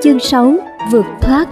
Chương 6. Vượt thoát.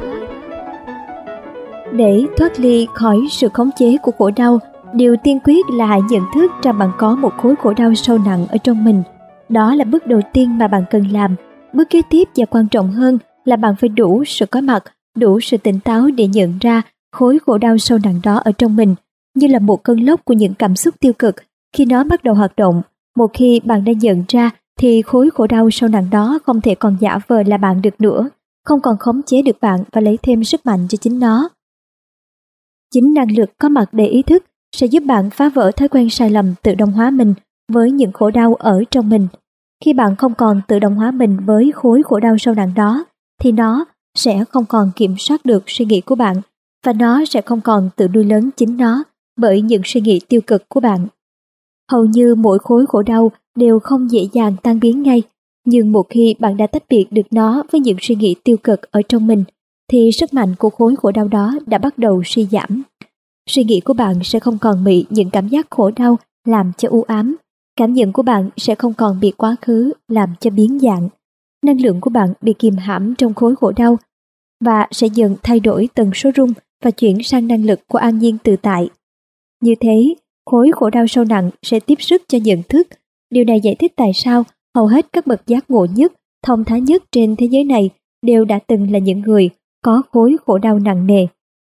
Để thoát ly khỏi sự khống chế của khổ đau, điều tiên quyết là hãy nhận thức rằng bạn có một khối khổ đau sâu nặng ở trong mình. Đó là bước đầu tiên mà bạn cần làm. Bước kế tiếp và quan trọng hơn là bạn phải đủ sự có mặt, đủ sự tỉnh táo để nhận ra khối khổ đau sâu nặng đó ở trong mình, như là một cơn lốc của những cảm xúc tiêu cực. Khi nó bắt đầu hoạt động, một khi bạn đã nhận ra thì khối khổ đau sâu nặng đó không thể còn giả vờ là bạn được nữa, không còn khống chế được bạn và lấy thêm sức mạnh cho chính nó. Chính năng lực có mặt đầy ý thức sẽ giúp bạn phá vỡ thói quen sai lầm tự động hóa mình với những khổ đau ở trong mình. Khi bạn không còn tự động hóa mình với khối khổ đau sâu nặng đó, thì nó sẽ không còn kiểm soát được suy nghĩ của bạn, và nó sẽ không còn tự nuôi lớn chính nó bởi những suy nghĩ tiêu cực của bạn. Hầu như mỗi khối khổ đau đều không dễ dàng tan biến ngay, nhưng một khi bạn đã tách biệt được nó với những suy nghĩ tiêu cực ở trong mình, thì sức mạnh của khối khổ đau đó đã bắt đầu suy giảm. Suy nghĩ của bạn sẽ không còn bị những cảm giác khổ đau làm cho u ám. Cảm nhận của bạn sẽ không còn bị quá khứ làm cho biến dạng. Năng lượng của bạn bị kìm hãm trong khối khổ đau và sẽ dần thay đổi tần số rung và chuyển sang năng lực của an nhiên tự tại. Như thế, khối khổ đau sâu nặng sẽ tiếp sức cho nhận thức. Điều này giải thích tại sao hầu hết các bậc giác ngộ nhất, thông thái nhất trên thế giới này đều đã từng là những người có khối khổ đau nặng nề.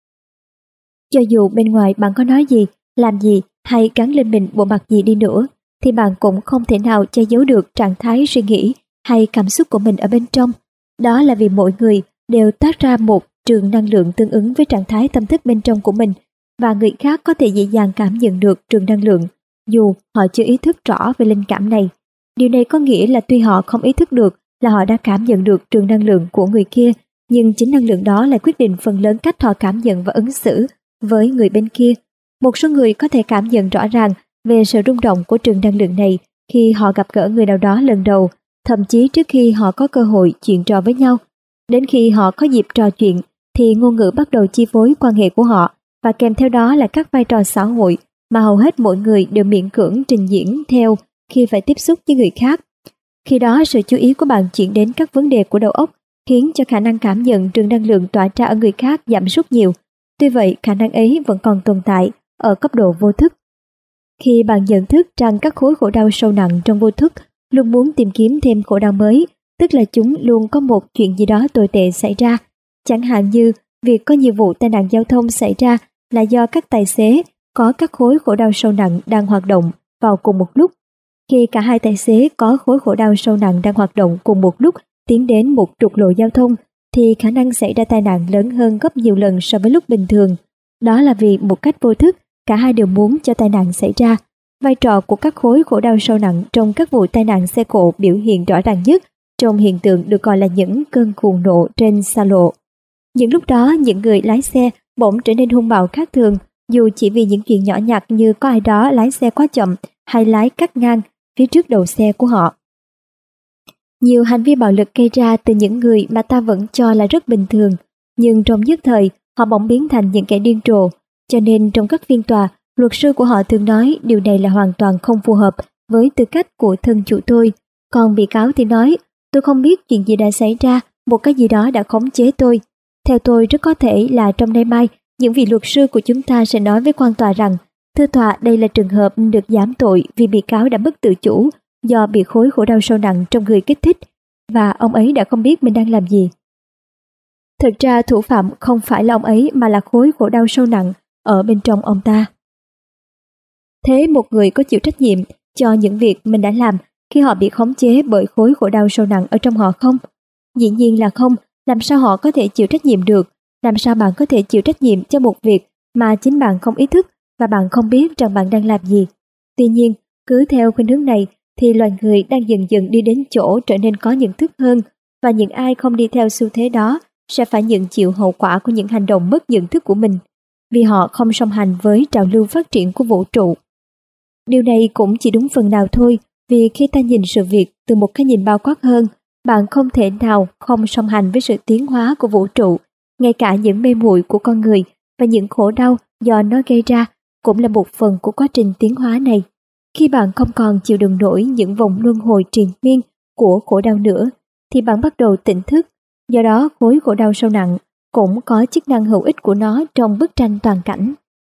Cho dù bên ngoài bạn có nói gì, làm gì hay gắn lên mình bộ mặt gì đi nữa, thì bạn cũng không thể nào che giấu được trạng thái suy nghĩ hay cảm xúc của mình ở bên trong. Đó là vì mỗi người đều toát ra một trường năng lượng tương ứng với trạng thái tâm thức bên trong của mình, và người khác có thể dễ dàng cảm nhận được trường năng lượng, dù họ chưa ý thức rõ về linh cảm này. Điều này có nghĩa là tuy họ không ý thức được là họ đã cảm nhận được trường năng lượng của người kia, nhưng chính năng lượng đó lại quyết định phần lớn cách họ cảm nhận và ứng xử với người bên kia. Một số người có thể cảm nhận rõ ràng về sự rung động của trường năng lượng này khi họ gặp gỡ người nào đó lần đầu, thậm chí trước khi họ có cơ hội chuyện trò với nhau. Đến khi họ có dịp trò chuyện thì ngôn ngữ bắt đầu chi phối quan hệ của họ, và kèm theo đó là các vai trò xã hội mà hầu hết mọi người đều miễn cưỡng trình diễn theo khi phải tiếp xúc với người khác. Khi đó sự chú ý của bạn chuyển đến các vấn đề của đầu óc, khiến cho khả năng cảm nhận trường năng lượng tỏa ra ở người khác giảm sút nhiều. Tuy vậy, khả năng ấy vẫn còn tồn tại ở cấp độ vô thức. Khi bạn nhận thức rằng các khối khổ đau sâu nặng trong vô thức luôn muốn tìm kiếm thêm khổ đau mới, tức là chúng luôn có một chuyện gì đó tồi tệ xảy ra. Chẳng hạn như việc có nhiều vụ tai nạn giao thông xảy ra là do các tài xế có các khối khổ đau sâu nặng đang hoạt động vào cùng một lúc. Khi cả hai tài xế có khối khổ đau sâu nặng đang hoạt động cùng một lúc tiến đến một trục lộ giao thông, thì khả năng xảy ra tai nạn lớn hơn gấp nhiều lần so với lúc bình thường. Đó là vì một cách vô thức, cả hai đều muốn cho tai nạn xảy ra. Vai trò của các khối khổ đau sâu nặng trong các vụ tai nạn xe cộ biểu hiện rõ ràng nhất trong hiện tượng được gọi là những cơn cuồng nộ trên xa lộ. Những lúc đó, những người lái xe bỗng trở nên hung bạo khác thường, dù chỉ vì những chuyện nhỏ nhặt như có ai đó lái xe quá chậm hay lái cắt ngang phía trước đầu xe của họ. Nhiều hành vi bạo lực gây ra từ những người mà ta vẫn cho là rất bình thường, nhưng trong nhất thời họ bỗng biến thành những kẻ điên rồ. Cho nên trong các phiên tòa, luật sư của họ thường nói điều này là hoàn toàn không phù hợp với tư cách của thân chủ tôi. Còn bị cáo thì nói, tôi không biết chuyện gì đã xảy ra, một cái gì đó đã khống chế tôi. Theo tôi, rất có thể là trong nay mai, những vị luật sư của chúng ta sẽ nói với quan tòa rằng, thưa tòa, đây là trường hợp được giảm tội vì bị cáo đã mất tự chủ do bị khối khổ đau sâu nặng trong người kích thích, và ông ấy đã không biết mình đang làm gì. Thực ra thủ phạm không phải là ông ấy mà là khối khổ đau sâu nặng ở bên trong ông ta. Thế một người có chịu trách nhiệm cho những việc mình đã làm khi họ bị khống chế bởi khối khổ đau sâu nặng ở trong họ không? Dĩ nhiên là không. Làm sao họ có thể chịu trách nhiệm được? Làm sao bạn có thể chịu trách nhiệm cho một việc mà chính bạn không ý thức và bạn không biết rằng bạn đang làm gì? Tuy nhiên, cứ theo khuynh hướng này thì loài người đang dần dần đi đến chỗ trở nên có nhận thức hơn, và những ai không đi theo xu thế đó sẽ phải nhận chịu hậu quả của những hành động mất nhận thức của mình, vì họ không song hành với trào lưu phát triển của vũ trụ. Điều này cũng chỉ đúng phần nào thôi, vì khi ta nhìn sự việc từ một cái nhìn bao quát hơn, bạn không thể nào không song hành với sự tiến hóa của vũ trụ. Ngay cả những mê muội của con người và những khổ đau do nó gây ra cũng là một phần của quá trình tiến hóa này. Khi bạn không còn chịu đựng nổi những vòng luân hồi triền miên của khổ đau nữa, thì bạn bắt đầu tỉnh thức. Do đó khối khổ đau sâu nặng cũng có chức năng hữu ích của nó trong bức tranh toàn cảnh.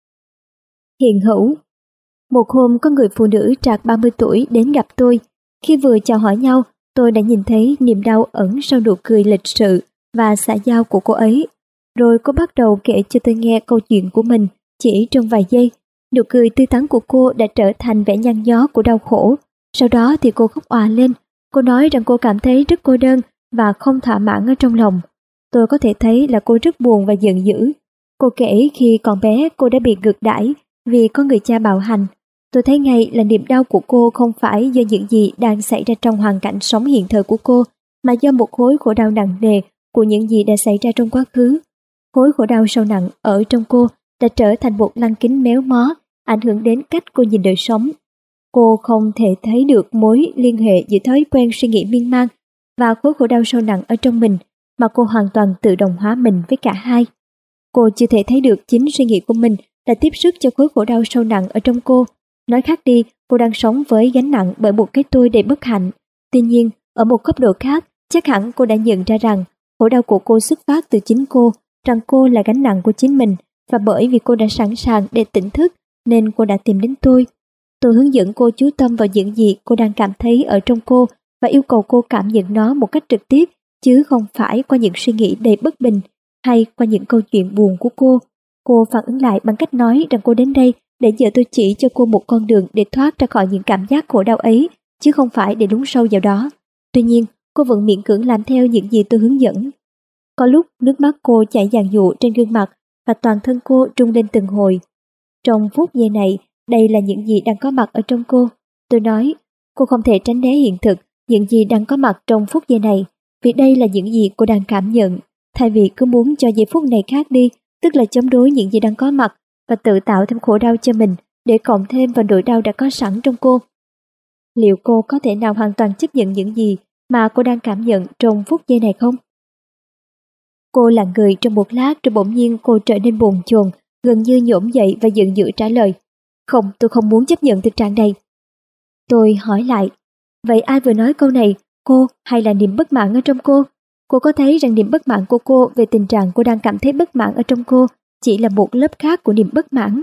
Hiện hữu. Một hôm có người phụ nữ trạc 30 tuổi đến gặp tôi. Khi vừa chào hỏi nhau, tôi đã nhìn thấy niềm đau ẩn sau nụ cười lịch sự và xã giao của cô ấy. Rồi cô bắt đầu kể cho tôi nghe câu chuyện của mình chỉ trong vài giây. Nụ cười tươi tắn của cô đã trở thành vẻ nhăn nhó của đau khổ. Sau đó thì cô khóc òa lên. Cô nói rằng cô cảm thấy rất cô đơn và không thỏa mãn ở trong lòng. Tôi có thể thấy là cô rất buồn và giận dữ. Cô kể khi còn bé cô đã bị ngược đãi vì có người cha bạo hành. Tôi thấy ngay là niềm đau của cô không phải do những gì đang xảy ra trong hoàn cảnh sống hiện thời của cô, mà do một khối khổ đau nặng nề của những gì đã xảy ra trong quá khứ. Khối khổ đau sâu nặng ở trong cô đã trở thành một lăng kính méo mó, ảnh hưởng đến cách cô nhìn đời sống. Cô không thể thấy được mối liên hệ giữa thói quen suy nghĩ miên man và khối khổ đau sâu nặng ở trong mình, mà cô hoàn toàn tự đồng hóa mình với cả hai. Cô chưa thể thấy được chính suy nghĩ của mình đã tiếp sức cho khối khổ đau sâu nặng ở trong cô. Nói khác đi, cô đang sống với gánh nặng bởi một cái tôi đầy bất hạnh. Tuy nhiên, ở một cấp độ khác, chắc hẳn cô đã nhận ra rằng khổ đau của cô xuất phát từ chính cô, rằng cô là gánh nặng của chính mình, và bởi vì cô đã sẵn sàng để tỉnh thức nên cô đã tìm đến tôi. Tôi hướng dẫn cô chú tâm vào những gì cô đang cảm thấy ở trong cô và yêu cầu cô cảm nhận nó một cách trực tiếp, chứ không phải qua những suy nghĩ đầy bất bình hay qua những câu chuyện buồn của cô. Cô phản ứng lại bằng cách nói rằng cô đến đây để nhờ tôi chỉ cho cô một con đường để thoát ra khỏi những cảm giác khổ đau ấy, chứ không phải để lún sâu vào đó. Tuy nhiên, cô vẫn miễn cưỡng làm theo những gì tôi hướng dẫn. Có lúc nước mắt cô chảy dàn dụa trên gương mặt và toàn thân cô rung lên từng hồi. Trong phút giây này, đây là những gì đang có mặt ở trong cô. Tôi nói, cô không thể tránh né hiện thực những gì đang có mặt trong phút giây này, vì đây là những gì cô đang cảm nhận. Thay vì cứ muốn cho giây phút này khác đi, tức là chống đối những gì đang có mặt và tự tạo thêm khổ đau cho mình để cộng thêm vào nỗi đau đã có sẵn trong cô. Liệu cô có thể nào hoàn toàn chấp nhận những gì mà cô đang cảm nhận trong phút giây này không? Cô lặng người trong một lát rồi bỗng nhiên cô trở nên bồn chồn, gần như nhổm dậy và giận dữ trả lời. Không, tôi không muốn chấp nhận thực trạng này. Tôi hỏi lại, vậy ai vừa nói câu này, cô hay là niềm bất mãn ở trong cô? Cô có thấy rằng niềm bất mãn của cô về tình trạng cô đang cảm thấy bất mãn ở trong cô chỉ là một lớp khác của niềm bất mãn?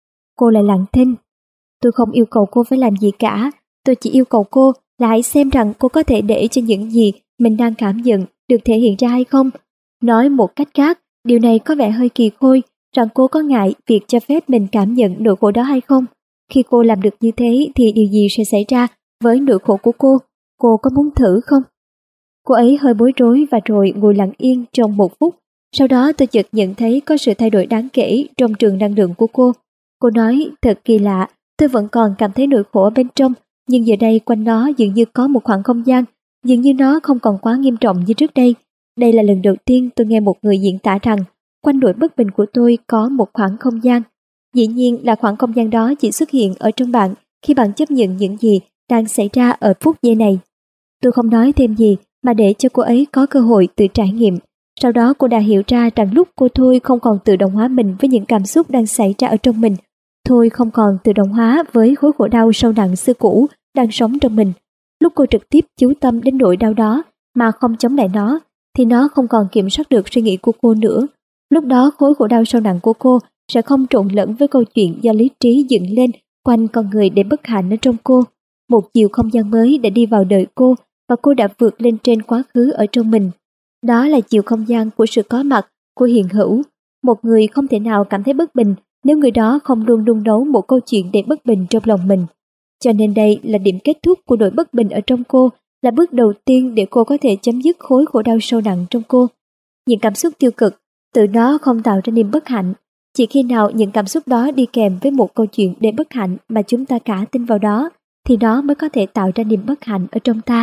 Cô lại lặng thinh. Tôi không yêu cầu cô phải làm gì cả, tôi chỉ yêu cầu cô là hãy xem rằng cô có thể để cho những gì mình đang cảm nhận được thể hiện ra hay không. Nói một cách khác, điều này có vẻ hơi kỳ khôi, rằng cô có ngại việc cho phép mình cảm nhận nỗi khổ đó hay không. Khi cô làm được như thế thì điều gì sẽ xảy ra với nỗi khổ của cô? Cô có muốn thử không? Cô ấy hơi bối rối và rồi ngồi lặng yên trong một phút. Sau đó tôi chợt nhận thấy có sự thay đổi đáng kể trong trường năng lượng của cô. Cô nói, thật kỳ lạ, tôi vẫn còn cảm thấy nỗi khổ ở bên trong, nhưng giờ đây quanh nó dường như có một khoảng không gian, dường như nó không còn quá nghiêm trọng như trước đây. Đây là lần đầu tiên tôi nghe một người diễn tả rằng quanh nỗi bất bình của tôi có một khoảng không gian. Dĩ nhiên là khoảng không gian đó chỉ xuất hiện ở trong bạn khi bạn chấp nhận những gì đang xảy ra ở phút giây này. Tôi không nói thêm gì mà để cho cô ấy có cơ hội tự trải nghiệm. Sau đó cô đã hiểu ra rằng lúc cô Thôi không còn tự động hóa mình với những cảm xúc đang xảy ra ở trong mình. Thôi không còn tự động hóa với khối khổ đau sâu nặng xưa cũ đang sống trong mình. Lúc cô trực tiếp chú tâm đến nỗi đau đó mà không chống lại nó, thì nó không còn kiểm soát được suy nghĩ của cô nữa. Lúc đó khối khổ đau sâu nặng của cô sẽ không trộn lẫn với câu chuyện do lý trí dựng lên quanh con người để bất hạnh ở trong cô. Một chiều không gian mới đã đi vào đời cô và cô đã vượt lên trên quá khứ ở trong mình. Đó là chiều không gian của sự có mặt, của hiện hữu. Một người không thể nào cảm thấy bất bình nếu người đó không luôn đun nấu một câu chuyện đầy bất bình trong lòng mình. Cho nên đây là điểm kết thúc của nỗi bất bình ở trong cô, là bước đầu tiên để cô có thể chấm dứt khối khổ đau sâu nặng trong cô. Những cảm xúc tiêu cực, tự nó không tạo ra niềm bất hạnh. Chỉ khi nào những cảm xúc đó đi kèm với một câu chuyện đầy bất hạnh mà chúng ta cả tin vào đó, thì nó mới có thể tạo ra niềm bất hạnh ở trong ta.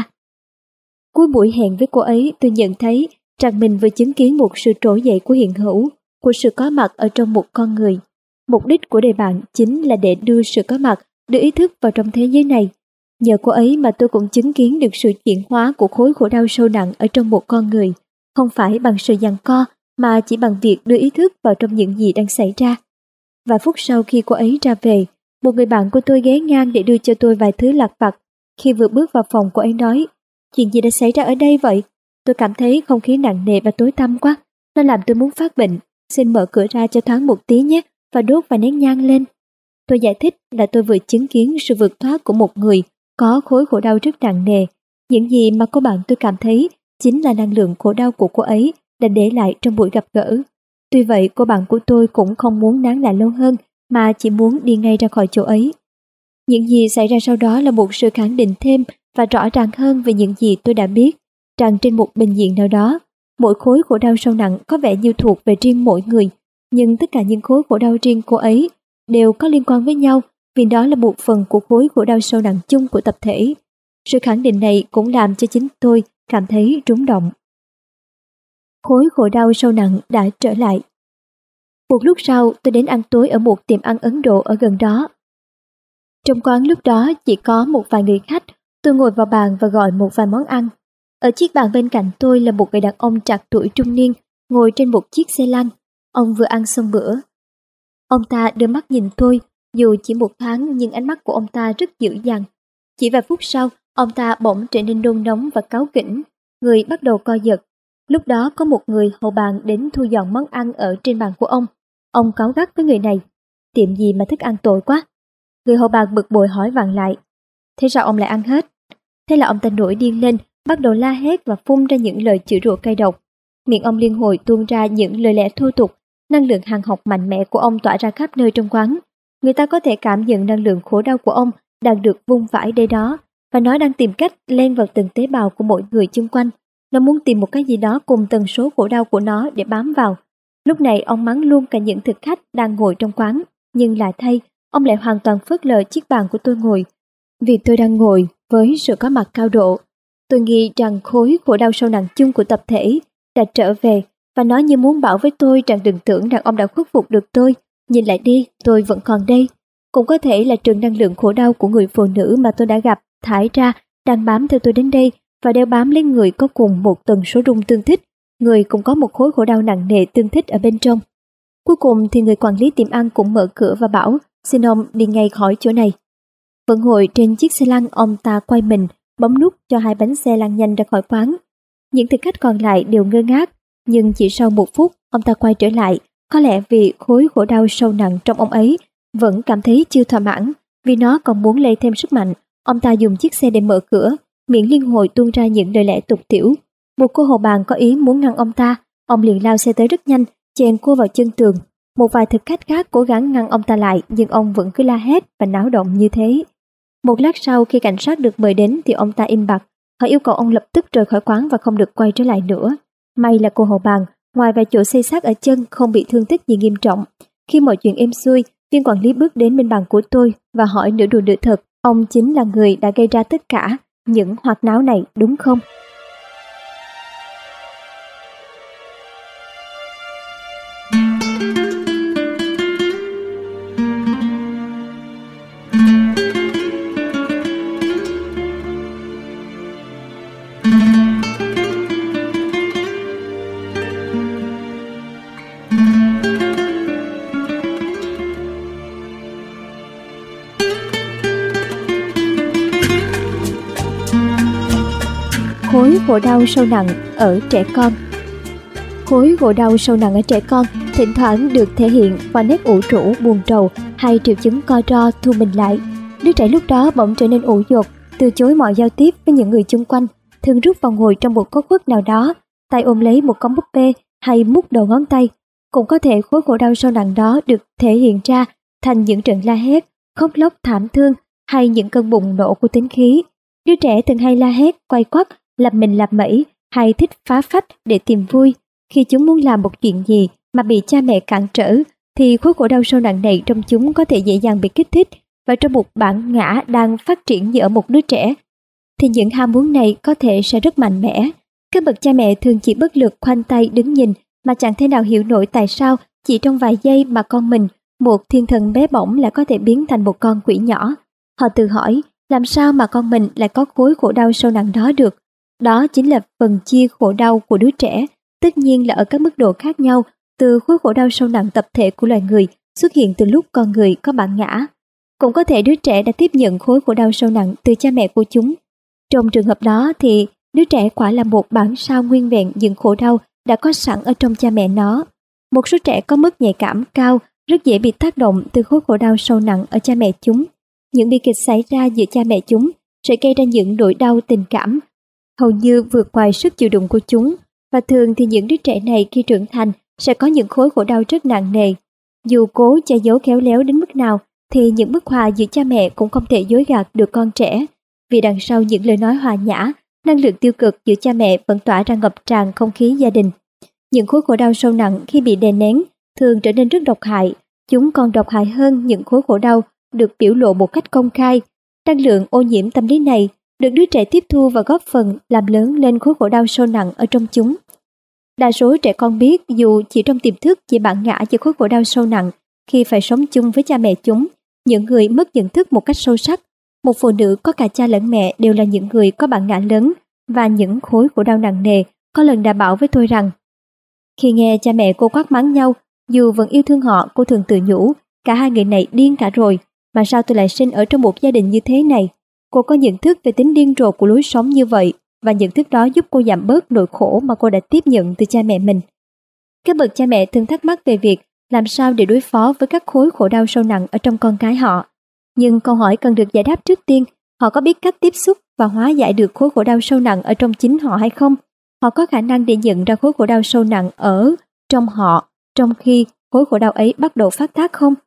Cuối buổi hẹn với cô ấy, tôi nhận thấy rằng mình vừa chứng kiến một sự trỗi dậy của hiện hữu, của sự có mặt ở trong một con người. Mục đích của đề bạn chính là để đưa sự có mặt, đưa ý thức vào trong thế giới này. Nhờ cô ấy mà tôi cũng chứng kiến được sự chuyển hóa của khối khổ đau sâu nặng ở trong một con người, không phải bằng sự giằng co, mà chỉ bằng việc đưa ý thức vào trong những gì đang xảy ra. Vài phút sau khi cô ấy ra về, một người bạn của tôi ghé ngang để đưa cho tôi vài thứ lặt vặt. Khi vừa bước vào phòng, cô ấy nói, chuyện gì đã xảy ra ở đây vậy? tôi cảm thấy không khí nặng nề và tối tăm quá. Nó làm tôi muốn phát bệnh. Xin mở cửa ra cho thoáng một tí nhé, và đốt vài nén nhang lên. Tôi giải thích là tôi vừa chứng kiến sự vượt thoát của một người có khối khổ đau rất nặng nề. Những gì mà cô bạn tôi cảm thấy chính là năng lượng khổ đau của cô ấy đã để lại trong buổi gặp gỡ. Tuy vậy, cô bạn của tôi cũng không muốn nán lại lâu hơn, mà chỉ muốn đi ngay ra khỏi chỗ ấy. Những gì xảy ra sau đó là một sự khẳng định thêm và rõ ràng hơn về những gì tôi đã biết, rằng trên một bình diện nào đó, mỗi khối khổ đau sâu nặng có vẻ như thuộc về riêng mỗi người, nhưng tất cả những khối khổ đau riêng cô ấy đều có liên quan với nhau, vì đó là một phần của khối khổ đau sâu nặng chung của tập thể. Sự khẳng định này cũng làm cho chính tôi cảm thấy rung động. Khối khổ đau sâu nặng đã trở lại. Một lúc sau, tôi đến ăn tối ở một tiệm ăn Ấn Độ ở gần đó. Trong quán lúc đó chỉ có một vài người khách. Tôi ngồi vào bàn và gọi một vài món ăn. Ở chiếc bàn bên cạnh tôi là một người đàn ông trạc tuổi trung niên, ngồi trên một chiếc xe lăn. Ông vừa ăn xong bữa. Ông ta đưa mắt nhìn tôi, dù chỉ một thoáng nhưng ánh mắt của ông ta rất dữ dằn. Chỉ vài phút sau, ông ta bỗng trở nên nôn nóng và cáu kỉnh, người bắt đầu co giật. Lúc đó có một người hầu bàn đến thu dọn món ăn ở trên bàn của ông. Ông cáu gắt với người này. Tiệm gì mà thức ăn tồi quá. Người hầu bàn bực bội hỏi vặn lại. Thế sao ông lại ăn hết? Thế là ông ta nổi điên lên, bắt đầu la hét và phun ra những lời chửi rủa cay độc. Miệng ông liên hồi tuôn ra những lời lẽ thô tục. Năng lượng hàn học mạnh mẽ của ông tỏa ra khắp nơi trong quán. Người ta có thể cảm nhận năng lượng khổ đau của ông đang được vung vãi đây đó, và nó đang tìm cách len vào từng tế bào của mỗi người xung quanh. Nó muốn tìm một cái gì đó cùng tần số khổ đau của nó để bám vào. Lúc này ông mắng luôn cả những thực khách đang ngồi trong quán, nhưng lại thay, ông lại hoàn toàn phớt lờ chiếc bàn của tôi ngồi. Vì tôi đang ngồi với sự có mặt cao độ, tôi nghĩ rằng khối khổ đau sâu nặng chung của tập thể đã trở về, và nó như muốn bảo với tôi rằng đừng tưởng rằng ông đã khuất phục được tôi. Nhìn lại đi, tôi vẫn còn đây. Cũng có thể là trường năng lượng khổ đau của người phụ nữ mà tôi đã gặp thải ra đang bám theo tôi đến đây, và đeo bám lấy người có cùng một tần số rung tương thích, người cũng có một khối khổ đau nặng nề tương thích ở bên trong. Cuối cùng thì người quản lý tiệm ăn cũng mở cửa và bảo, xin ông đi ngay khỏi chỗ này. Vẫn ngồi trên chiếc xe lăn, ông ta quay mình, bấm nút cho hai bánh xe lăn nhanh ra khỏi quán. Những thực khách còn lại đều ngơ ngác, nhưng chỉ sau một phút, ông ta quay trở lại, có lẽ vì khối khổ đau sâu nặng trong ông ấy vẫn cảm thấy chưa thỏa mãn, vì nó còn muốn lấy thêm sức mạnh. Ông ta dùng chiếc xe để mở cửa, miệng liên hồi tuôn ra những lời lẽ tục tĩu. Một cô hầu bàn có ý muốn ngăn ông ta, ông liền lao xe tới rất nhanh, chèn cô vào chân tường. Một vài thực khách khác cố gắng ngăn ông ta lại, nhưng ông vẫn cứ la hét và náo động như thế. Một lát sau, khi cảnh sát được mời đến thì ông ta im bặt. Họ yêu cầu ông lập tức rời khỏi quán và không được quay trở lại nữa. May là cô hầu bàn, ngoài vài chỗ xây xát ở chân, không bị thương tích gì nghiêm trọng. Khi mọi chuyện êm xuôi, viên quản lý bước đến bên bàn của tôi và hỏi nửa đùa nửa thật, ông chính là người đã gây ra tất cả những hoạt náo này, đúng không? Khối khổ đau sâu nặng ở trẻ con. Khối khổ đau sâu nặng ở trẻ con thỉnh thoảng được thể hiện qua nét ủ rũ, buồn rầu hay triệu chứng co ro thu mình lại. Đứa trẻ lúc đó bỗng trở nên ủ dột, từ chối mọi giao tiếp với những người xung quanh, thường rút vào ngồi trong một góc khuất nào đó, tay ôm lấy một con búp bê hay mút đầu ngón tay. Cũng có thể khối khổ đau sâu nặng đó được thể hiện ra thành những trận la hét, khóc lóc thảm thương hay những cơn bùng nổ của tính khí. Đứa trẻ thường hay la hét, quay quắt, lập mình lập mẩy hay thích phá phách để tìm vui. Khi chúng muốn làm một chuyện gì mà bị cha mẹ cản trở, thì khối khổ đau sâu nặng này trong chúng có thể dễ dàng bị kích thích, và trong một bản ngã đang phát triển như ở một đứa trẻ, thì những ham muốn này có thể sẽ rất mạnh mẽ. Các bậc cha mẹ thường chỉ bất lực khoanh tay đứng nhìn, mà chẳng thể nào hiểu nổi tại sao chỉ trong vài giây mà con mình, một thiên thần bé bỏng, lại có thể biến thành một con quỷ nhỏ. Họ tự hỏi, làm sao mà con mình lại có khối khổ đau sâu nặng đó được? Đó chính là phần chia khổ đau của đứa trẻ, tất nhiên là ở các mức độ khác nhau, từ khối khổ đau sâu nặng tập thể của loài người xuất hiện từ lúc con người có bản ngã. Cũng có thể đứa trẻ đã tiếp nhận khối khổ đau sâu nặng từ cha mẹ của chúng. Trong trường hợp đó thì Đứa trẻ quả là một bản sao nguyên vẹn những khổ đau đã có sẵn ở trong cha mẹ nó. Một số trẻ có mức nhạy cảm cao, rất dễ bị tác động từ khối khổ đau sâu nặng ở cha mẹ chúng. Những bi kịch xảy ra giữa cha mẹ chúng sẽ gây ra những nỗi đau tình cảm hầu như vượt ngoài sức chịu đựng của chúng, và thường thì những đứa trẻ này khi trưởng thành sẽ có những khối khổ đau rất nặng nề. Dù cố che giấu khéo léo đến mức nào thì những bức hòa giữa cha mẹ cũng không thể dối gạt được con trẻ, vì đằng sau những lời nói hòa nhã, năng lượng tiêu cực giữa cha mẹ vẫn tỏa ra ngập tràn không khí gia đình. Những khối khổ đau sâu nặng khi bị đè nén thường trở nên rất độc hại. Chúng còn độc hại hơn những khối khổ đau được biểu lộ một cách công khai. Năng lượng ô nhiễm tâm lý này được đứa trẻ tiếp thu và góp phần làm lớn lên khối khổ đau sâu nặng ở trong chúng. Đa số trẻ con biết dù chỉ trong tiềm thức chỉ bản ngã cho khối khổ đau sâu nặng khi phải sống chung với cha mẹ chúng, những người mất nhận thức một cách sâu sắc. Một phụ nữ có cả cha lẫn mẹ đều là những người có bản ngã lớn và những khối khổ đau nặng nề. Có lần đã bảo với tôi rằng, khi nghe cha mẹ cô quát mắng nhau, dù vẫn yêu thương họ, cô thường tự nhủ, cả hai người này điên cả rồi, mà sao tôi lại sinh ở trong một gia đình như thế này. Cô có nhận thức về tính điên rồ của lối sống như vậy, và nhận thức đó giúp cô giảm bớt nỗi khổ mà cô đã tiếp nhận từ cha mẹ mình. Các bậc cha mẹ thường thắc mắc về việc làm sao để đối phó với các khối khổ đau sâu nặng ở trong con cái họ. Nhưng câu hỏi cần được giải đáp trước tiên, họ có biết cách tiếp xúc và hóa giải được khối khổ đau sâu nặng ở trong chính họ hay không? Họ có khả năng để nhận ra khối khổ đau sâu nặng ở trong họ, trong khi khối khổ đau ấy bắt đầu phát tác không?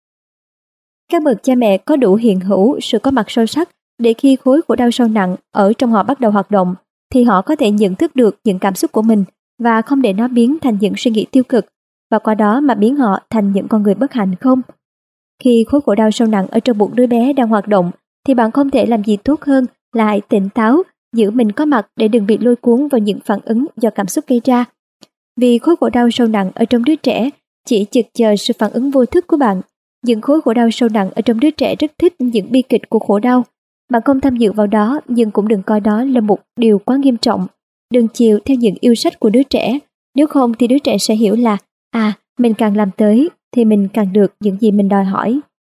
Các bậc cha mẹ có đủ hiện hữu sự có mặt sâu sắc để khi khối khổ đau sâu nặng ở trong họ bắt đầu hoạt động, thì họ có thể nhận thức được những cảm xúc của mình và không để nó biến thành những suy nghĩ tiêu cực, và qua đó mà biến họ thành những con người bất hạnh không? Khi khối khổ đau sâu nặng ở trong bụng đứa bé đang hoạt động, thì bạn không thể làm gì tốt hơn là hãy tỉnh táo, giữ mình có mặt để đừng bị lôi cuốn vào những phản ứng do cảm xúc gây ra. Vì khối khổ đau sâu nặng ở trong đứa trẻ chỉ chực chờ sự phản ứng vô thức của bạn. Những khối khổ đau sâu nặng ở trong đứa trẻ rất thích những bi kịch của khổ đau. Bạn không tham dự vào đó, nhưng cũng đừng coi đó là một điều quá nghiêm trọng. Đừng chiều theo những yêu sách của đứa trẻ, nếu không thì đứa trẻ sẽ hiểu là mình càng làm tới thì mình càng được những gì mình đòi hỏi.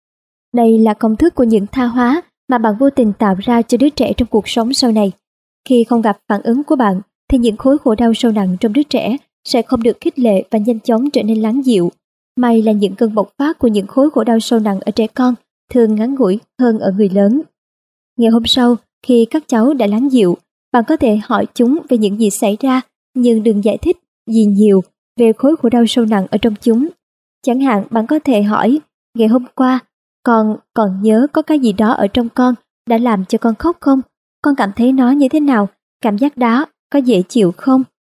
Đây là công thức của những tha hóa mà bạn vô tình tạo ra cho đứa trẻ trong cuộc sống sau này. Khi không gặp phản ứng của bạn, thì những khối khổ đau sâu nặng trong đứa trẻ sẽ không được khích lệ và nhanh chóng trở nên lắng dịu. May là những cơn bộc phát của những khối khổ đau sâu nặng ở trẻ con thường ngắn ngủi hơn ở người lớn. Ngày hôm sau, khi các cháu đã lắng dịu, bạn có thể hỏi chúng về những gì xảy ra, nhưng đừng giải thích gì nhiều về khối khổ đau sâu nặng ở trong chúng. Chẳng hạn bạn có thể hỏi, ngày hôm qua, con còn nhớ có cái gì đó ở trong con đã làm cho con khóc không? Con cảm thấy nó như thế nào? Cảm giác đó có dễ chịu không?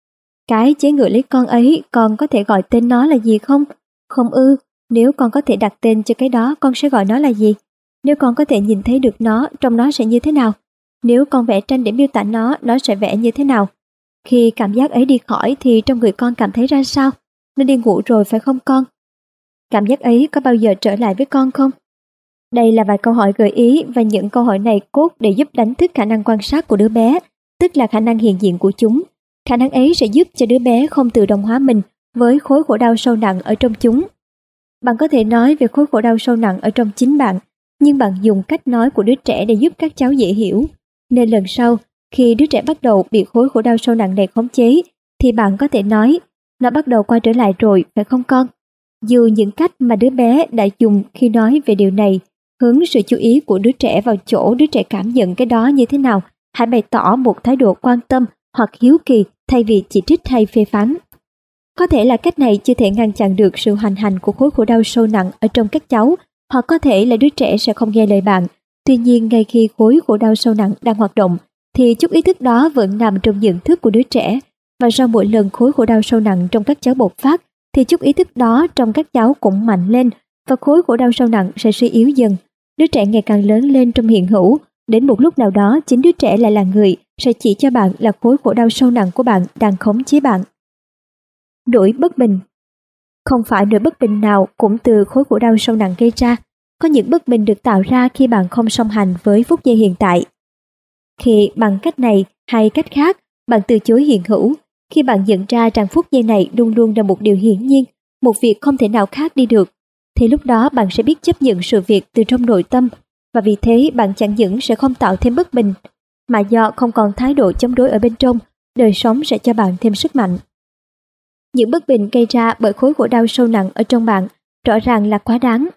Cái chế ngự lấy con ấy, con có thể gọi tên nó là gì không? Không ư, nếu con có thể đặt tên cho cái đó, con sẽ gọi nó là gì? Nếu con có thể nhìn thấy được nó, trông nó sẽ như thế nào? Nếu con vẽ tranh để miêu tả nó sẽ vẽ như thế nào? Khi cảm giác ấy đi khỏi thì trong người con cảm thấy ra sao? Nó đi ngủ rồi phải không con? Cảm giác ấy có bao giờ trở lại với con không? Đây là vài câu hỏi gợi ý, và những câu hỏi này cốt để giúp đánh thức khả năng quan sát của đứa bé, tức là khả năng hiện diện của chúng. Khả năng ấy sẽ giúp cho đứa bé không tự động hóa mình với khối khổ đau sâu nặng ở trong chúng. Bạn có thể nói về khối khổ đau sâu nặng ở trong chính bạn, nhưng bạn dùng cách nói của đứa trẻ để giúp các cháu dễ hiểu. Nên lần sau, khi đứa trẻ bắt đầu bị khối khổ đau sâu nặng này khống chế, thì bạn có thể nói, nó bắt đầu quay trở lại rồi, phải không con? Dù những cách mà đứa bé đã dùng khi nói về điều này hướng sự chú ý của đứa trẻ vào chỗ đứa trẻ cảm nhận cái đó như thế nào, hãy bày tỏ một thái độ quan tâm hoặc hiếu kỳ thay vì chỉ trích hay phê phán. Có thể là cách này chưa thể ngăn chặn được sự hoành hành của khối khổ đau sâu nặng ở trong các cháu, hoặc có thể là đứa trẻ sẽ không nghe lời bạn. Tuy nhiên, ngay khi khối khổ đau sâu nặng đang hoạt động, thì chút ý thức đó vẫn nằm trong nhận thức của đứa trẻ. Và sau mỗi lần khối khổ đau sâu nặng trong các cháu bộc phát, thì chút ý thức đó trong các cháu cũng mạnh lên, và khối khổ đau sâu nặng sẽ suy yếu dần. Đứa trẻ ngày càng lớn lên trong hiện hữu, đến một lúc nào đó chính đứa trẻ lại là người sẽ chỉ cho bạn là khối khổ đau sâu nặng của bạn đang khống chế bạn. Nỗi bất bình. Không phải nỗi bất bình nào cũng từ khối khổ đau sâu nặng gây ra. Có những bất bình được tạo ra khi bạn không song hành với phút giây hiện tại. Khi bằng cách này hay cách khác, bạn từ chối hiện hữu, khi bạn nhận ra rằng phút giây này luôn luôn là một điều hiển nhiên, một việc không thể nào khác đi được, thì lúc đó bạn sẽ biết chấp nhận sự việc từ trong nội tâm, và vì thế bạn chẳng những sẽ không tạo thêm bất bình, mà do không còn thái độ chống đối ở bên trong, đời sống sẽ cho bạn thêm sức mạnh. Những bất bình gây ra bởi khối khổ đau sâu nặng ở trong bạn rõ ràng là quá đáng.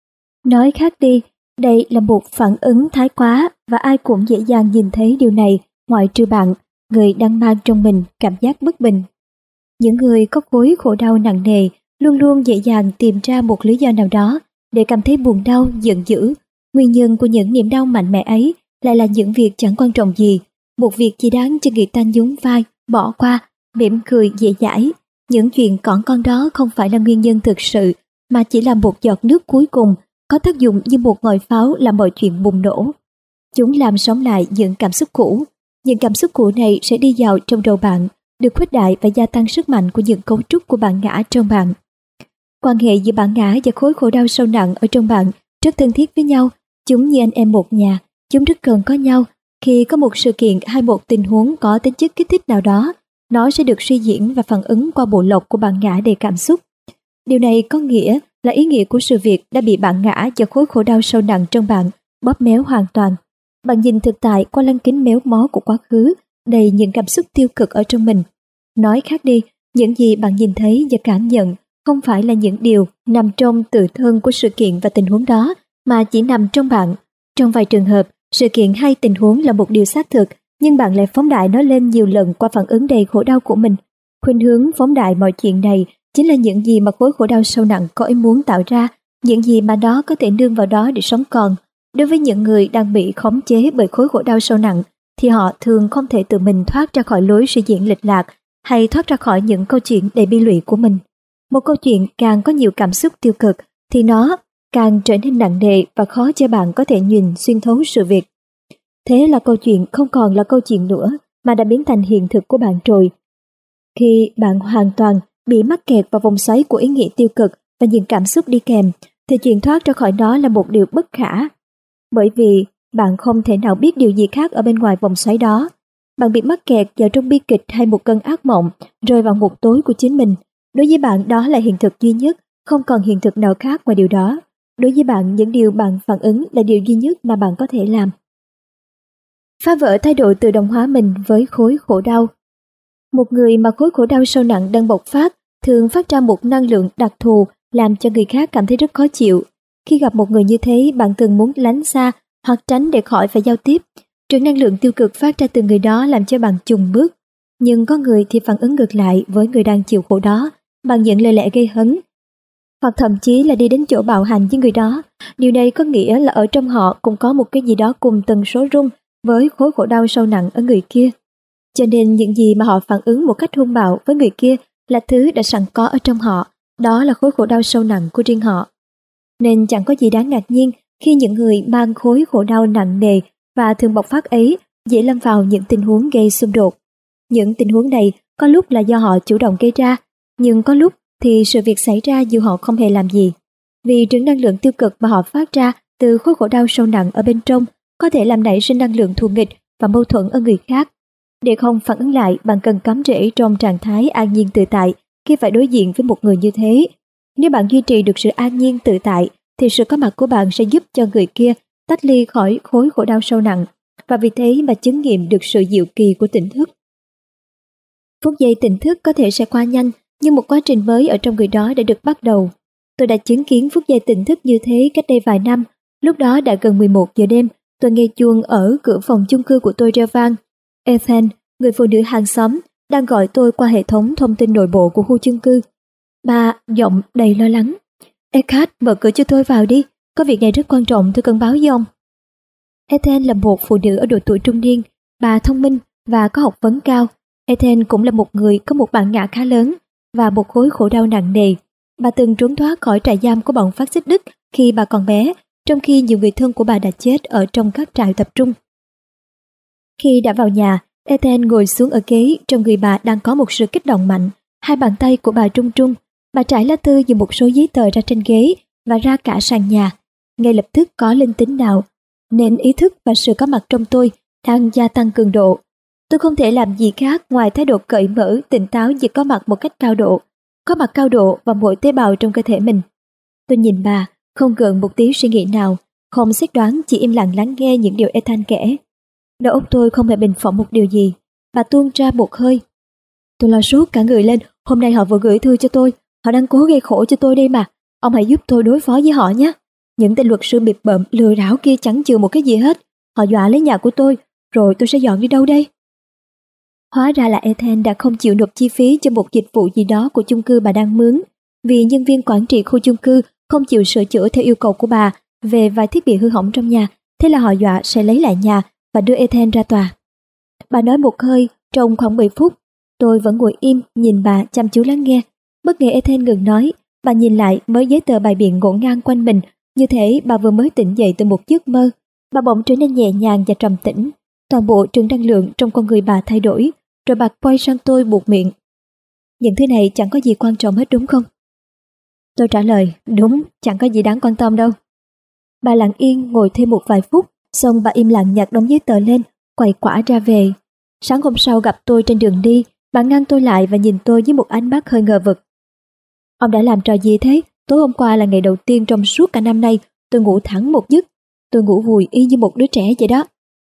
Nói khác đi, đây là một phản ứng thái quá và ai cũng dễ dàng nhìn thấy điều này ngoại trừ bạn, người đang mang trong mình cảm giác bất bình. Những người có khối khổ đau nặng nề luôn luôn dễ dàng tìm ra một lý do nào đó để cảm thấy buồn đau, giận dữ. Nguyên nhân của những niềm đau mạnh mẽ ấy lại là những việc chẳng quan trọng gì, một việc chỉ đáng cho người ta nhún vai, bỏ qua, mỉm cười dễ dãi. Những chuyện cỏn con đó không phải là nguyên nhân thực sự, mà chỉ là một giọt nước cuối cùng, có tác dụng như một ngòi pháo làm mọi chuyện bùng nổ. Chúng làm sống lại những cảm xúc cũ. Những cảm xúc cũ này sẽ đi vào trong đầu bạn, được khuếch đại và gia tăng sức mạnh của những cấu trúc của bản ngã trong bạn. Quan hệ giữa bản ngã và khối khổ đau sâu nặng ở trong bạn rất thân thiết với nhau. Chúng như anh em một nhà, chúng rất cần có nhau. Khi có một sự kiện hay một tình huống có tính chất kích thích nào đó, nó sẽ được suy diễn và phản ứng qua bộ lọc của bản ngã đầy cảm xúc. Điều này có nghĩa là ý nghĩa của sự việc đã bị bản ngã và khối khổ đau sâu nặng trong bạn bóp méo hoàn toàn. Bạn nhìn thực tại qua lăng kính méo mó của quá khứ, đầy những cảm xúc tiêu cực ở trong mình. Nói khác đi, những gì bạn nhìn thấy và cảm nhận không phải là những điều nằm trong tự thân của sự kiện và tình huống đó, mà chỉ nằm trong bạn. Trong vài trường hợp, sự kiện hay tình huống là một điều xác thực, nhưng bạn lại phóng đại nó lên nhiều lần qua phản ứng đầy khổ đau của mình. Khuynh hướng phóng đại mọi chuyện này chính là những gì mà khối khổ đau sâu nặng có ý muốn tạo ra, những gì mà nó có thể nương vào đó để sống còn. Đối với những người đang bị khống chế bởi khối khổ đau sâu nặng, thì họ thường không thể tự mình thoát ra khỏi lối suy diễn lệch lạc hay thoát ra khỏi những câu chuyện đầy bi lụy của mình. Một câu chuyện càng có nhiều cảm xúc tiêu cực thì nó càng trở nên nặng nề và khó cho bạn có thể nhìn xuyên thấu sự việc. Thế là câu chuyện không còn là câu chuyện nữa mà đã biến thành hiện thực của bạn rồi. Khi bạn hoàn toàn bị mắc kẹt vào vòng xoáy của ý nghĩ tiêu cực và những cảm xúc đi kèm, thì chuyện thoát ra khỏi đó là một điều bất khả. Bởi vì bạn không thể nào biết điều gì khác ở bên ngoài vòng xoáy đó. Bạn bị mắc kẹt vào trong bi kịch hay một cơn ác mộng, rơi vào ngục tối của chính mình. Đối với bạn đó là hiện thực duy nhất, không còn hiện thực nào khác ngoài điều đó. Đối với bạn, những điều bạn phản ứng là điều duy nhất mà bạn có thể làm. Phá vỡ thái độ tự động hóa mình với khối khổ đau. Một người mà khối khổ đau sâu nặng đang bộc phát thường phát ra một năng lượng đặc thù làm cho người khác cảm thấy rất khó chịu. Khi gặp một người như thế, bạn thường muốn lánh xa hoặc tránh để khỏi phải giao tiếp. Trường năng lượng tiêu cực phát ra từ người đó làm cho bạn chùng bước. Nhưng có người thì phản ứng ngược lại với người đang chịu khổ đó, bằng những lời lẽ gây hấn, hoặc thậm chí là đi đến chỗ bạo hành với người đó. Điều này có nghĩa là ở trong họ cũng có một cái gì đó cùng tần số rung với khối khổ đau sâu nặng ở người kia. Cho nên những gì mà họ phản ứng một cách hung bạo với người kia là thứ đã sẵn có ở trong họ, đó là khối khổ đau sâu nặng của riêng họ. Nên chẳng có gì đáng ngạc nhiên khi những người mang khối khổ đau nặng nề và thường bộc phát ấy dễ lâm vào những tình huống gây xung đột. Những tình huống này có lúc là do họ chủ động gây ra, nhưng có lúc thì sự việc xảy ra dù họ không hề làm gì. Vì trường năng lượng tiêu cực mà họ phát ra từ khối khổ đau sâu nặng ở bên trong có thể làm nảy sinh năng lượng thù nghịch và mâu thuẫn ở người khác. Để không phản ứng lại, bạn cần cắm rễ trong trạng thái an nhiên tự tại khi phải đối diện với một người như thế. Nếu bạn duy trì được sự an nhiên tự tại, thì sự có mặt của bạn sẽ giúp cho người kia tách ly khỏi khối khổ đau sâu nặng, và vì thế mà chứng nghiệm được sự diệu kỳ của tỉnh thức. Phút giây tỉnh thức có thể sẽ qua nhanh, nhưng một quá trình mới ở trong người đó đã được bắt đầu. Tôi đã chứng kiến phút giây tỉnh thức như thế cách đây vài năm. Lúc đó đã gần 11 giờ đêm, tôi nghe chuông ở cửa phòng chung cư của tôi reo vang. Ethan, người phụ nữ hàng xóm, đang gọi tôi qua hệ thống thông tin nội bộ của khu chung cư. Bà giọng đầy lo lắng. Eckhart, mở cửa cho tôi vào đi, có việc này rất quan trọng tôi cần báo với ông. Ethan là một phụ nữ ở độ tuổi trung niên, bà thông minh và có học vấn cao. Ethan cũng là một người có một bản ngã khá lớn và một khối khổ đau nặng nề. Bà từng trốn thoát khỏi trại giam của bọn phát xít Đức khi bà còn bé, trong khi nhiều người thân của bà đã chết ở trong các trại tập trung. Khi đã vào nhà, Ethan ngồi xuống ở ghế, trong người bà đang có một sự kích động mạnh. Hai bàn tay của bà run run. Bà trải lá thư và một số giấy tờ ra trên ghế và ra cả sàn nhà. Ngay lập tức có linh tính nào, nên ý thức và sự có mặt trong tôi đang gia tăng cường độ. Tôi không thể làm gì khác ngoài thái độ cởi mở, tỉnh táo và có mặt một cách cao độ. Có mặt cao độ vào mỗi tế bào trong cơ thể mình. Tôi nhìn bà, không gợn một tí suy nghĩ nào, không xét đoán, chỉ im lặng lắng nghe những điều Ethan kể. Đầu óc tôi không hề bình phẩm một điều gì. Bà tuôn ra một hơi. Tôi lo sốt cả người lên. Hôm nay họ vừa gửi thư cho tôi. Họ đang cố gây khổ cho tôi đây mà. Ông hãy giúp tôi đối phó với họ nhé. Những tên luật sư bịp bợm lừa đảo kia chẳng chừa một cái gì hết. Họ dọa lấy nhà của tôi. Rồi tôi sẽ dọn đi đâu đây? Hóa ra là Ethan đã không chịu nộp chi phí cho một dịch vụ gì đó của chung cư bà đang mướn. Vì nhân viên quản trị khu chung cư không chịu sửa chữa theo yêu cầu của bà về vài thiết bị hư hỏng trong nhà. Thế là họ dọa sẽ lấy lại nhà và đưa Ethan ra tòa. Bà nói một hơi trong khoảng 10 phút. Tôi vẫn ngồi im nhìn bà chăm chú lắng nghe. Bất ngờ Ethan ngừng nói. Bà nhìn lại mấy giấy tờ bài biện ngổn ngang quanh mình. Như thể bà vừa mới tỉnh dậy từ một giấc mơ. Bà bỗng trở nên nhẹ nhàng và trầm tĩnh. Toàn bộ trường năng lượng trong con người bà thay đổi. Rồi bà quay sang tôi buột miệng. Những thứ này chẳng có gì quan trọng hết đúng không? Tôi trả lời, đúng, chẳng có gì đáng quan tâm đâu. Bà lặng yên ngồi thêm một vài phút, xong bà im lặng nhặt đống giấy tờ lên, quay quả ra về. Sáng hôm sau gặp tôi trên đường đi, bà ngăn tôi lại và nhìn tôi với một ánh mắt hơi ngờ vực. Ông đã làm trò gì thế? Tối hôm qua là ngày đầu tiên trong suốt cả năm nay, tôi ngủ thẳng một giấc. Tôi ngủ vùi y như một đứa trẻ vậy đó.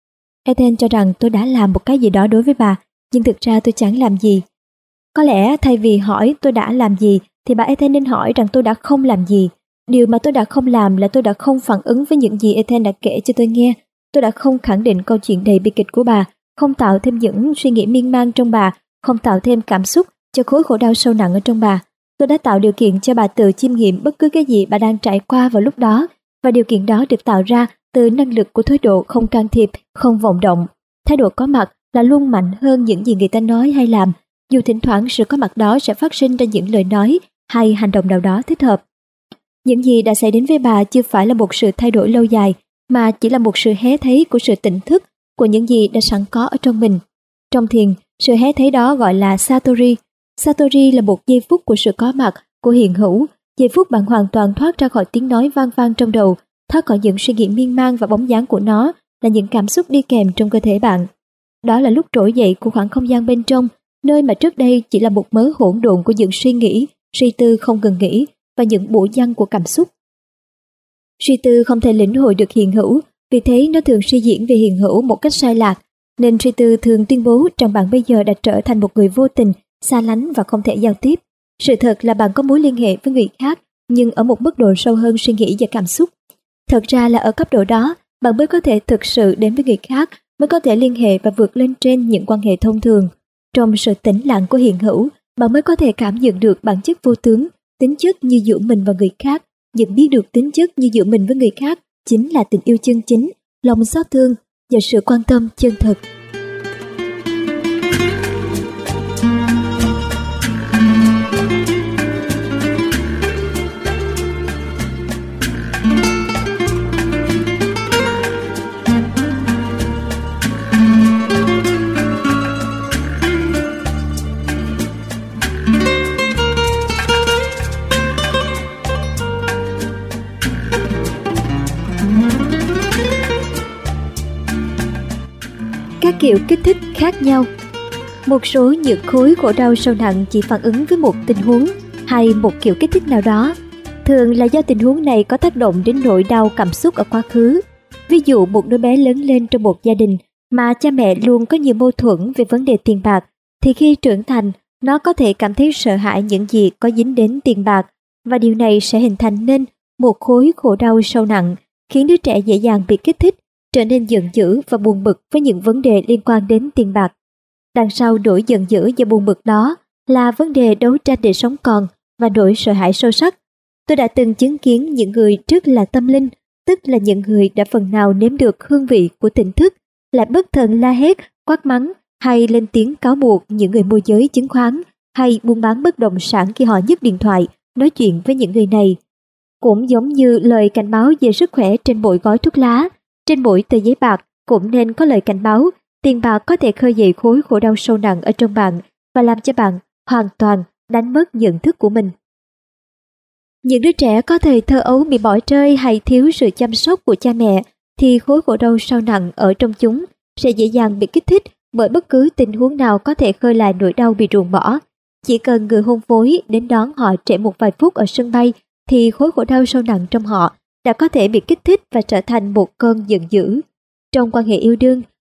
Ethan cho rằng tôi đã làm một cái gì đó đối với bà, nhưng thực ra tôi chẳng làm gì. Có lẽ thay vì hỏi tôi đã làm gì, thì bà Ethan nên hỏi rằng tôi đã không làm gì. Điều mà tôi đã không làm là tôi đã không phản ứng với những gì Ethan đã kể cho tôi nghe. Tôi đã không khẳng định câu chuyện đầy bi kịch của bà, không tạo thêm những suy nghĩ miên man trong bà, không tạo thêm cảm xúc cho khối khổ đau sâu nặng ở trong bà. Tôi đã tạo điều kiện cho bà tự chiêm nghiệm bất cứ cái gì bà đang trải qua vào lúc đó, và điều kiện đó được tạo ra từ năng lực của thái độ không can thiệp, không vọng động. Thái độ có mặt là luôn mạnh hơn những gì người ta nói hay làm, dù thỉnh thoảng sự có mặt đó sẽ phát sinh ra những lời nói hay hành động nào đó thích hợp. Những gì đã xảy đến với bà chưa phải là một sự thay đổi lâu dài, mà chỉ là một sự hé thấy của sự tỉnh thức của những gì đã sẵn có ở trong mình. Trong thiền, sự hé thấy đó gọi là Satori. Satori là một giây phút của sự có mặt, của hiện hữu, giây phút bạn hoàn toàn thoát ra khỏi tiếng nói vang vang trong đầu, thoát khỏi những suy nghĩ miên man và bóng dáng của nó là những cảm xúc đi kèm trong cơ thể bạn. Đó là lúc trỗi dậy của khoảng không gian bên trong, nơi mà trước đây chỉ là một mớ hỗn độn của những suy nghĩ, suy tư không ngừng nghỉ và những bủa văng của cảm xúc. Suy tư không thể lĩnh hội được hiện hữu, vì thế nó thường suy diễn về hiện hữu một cách sai lạc, nên suy tư thường tuyên bố rằng bạn bây giờ đã trở thành một người vô tình, xa lánh và không thể giao tiếp. Sự thật là bạn có mối liên hệ với người khác, nhưng ở một mức độ sâu hơn suy nghĩ và cảm xúc. Thật ra là ở cấp độ đó, bạn mới có thể thực sự đến với người khác, mới có thể liên hệ và vượt lên trên những quan hệ thông thường. Trong sự tĩnh lặng của hiện hữu, bạn mới có thể cảm nhận được bản chất vô tướng, tính chất như giữa mình và người khác. Nhận biết được tính chất như giữa mình với người khác chính là tình yêu chân chính, lòng xót thương và sự quan tâm chân thực. Các kiểu kích thích khác nhau. Một số những khối khổ đau sâu nặng chỉ phản ứng với một tình huống hay một kiểu kích thích nào đó. Thường là do tình huống này có tác động đến nỗi đau cảm xúc ở quá khứ. Ví dụ một đứa bé lớn lên trong một gia đình mà cha mẹ luôn có nhiều mâu thuẫn về vấn đề tiền bạc, thì khi trưởng thành, nó có thể cảm thấy sợ hãi những gì có dính đến tiền bạc, và điều này sẽ hình thành nên một khối khổ đau sâu nặng, khiến đứa trẻ dễ dàng bị kích thích, trở nên giận dữ và buồn bực với những vấn đề liên quan đến tiền bạc. Đằng sau nỗi giận dữ và buồn bực đó là vấn đề đấu tranh để sống còn và nỗi sợ hãi sâu sắc. Tôi đã từng chứng kiến những người rất là tâm linh, tức là những người đã phần nào nếm được hương vị của tỉnh thức, lại bất thần la hét, quát mắng hay lên tiếng cáo buộc những người môi giới chứng khoán hay buôn bán bất động sản khi họ nhấc điện thoại nói chuyện với những người này. Cũng giống như lời cảnh báo về sức khỏe trên mỗi gói thuốc lá, trên mỗi tờ giấy bạc cũng nên có lời cảnh báo tiền bạc có thể khơi dậy khối khổ đau sâu nặng ở trong bạn và làm cho bạn hoàn toàn đánh mất nhận thức của mình. Những đứa trẻ có thời thơ ấu bị bỏ rơi hay thiếu sự chăm sóc của cha mẹ thì khối khổ đau sâu nặng ở trong chúng sẽ dễ dàng bị kích thích bởi bất cứ tình huống nào có thể khơi lại nỗi đau bị ruồng bỏ. Chỉ cần người hôn phối đến đón họ trễ một vài phút ở sân bay thì khối khổ đau sâu nặng trong họ đã có thể bị kích thích và trở thành một cơn giận dữ. Trong quan hệ yêu đương,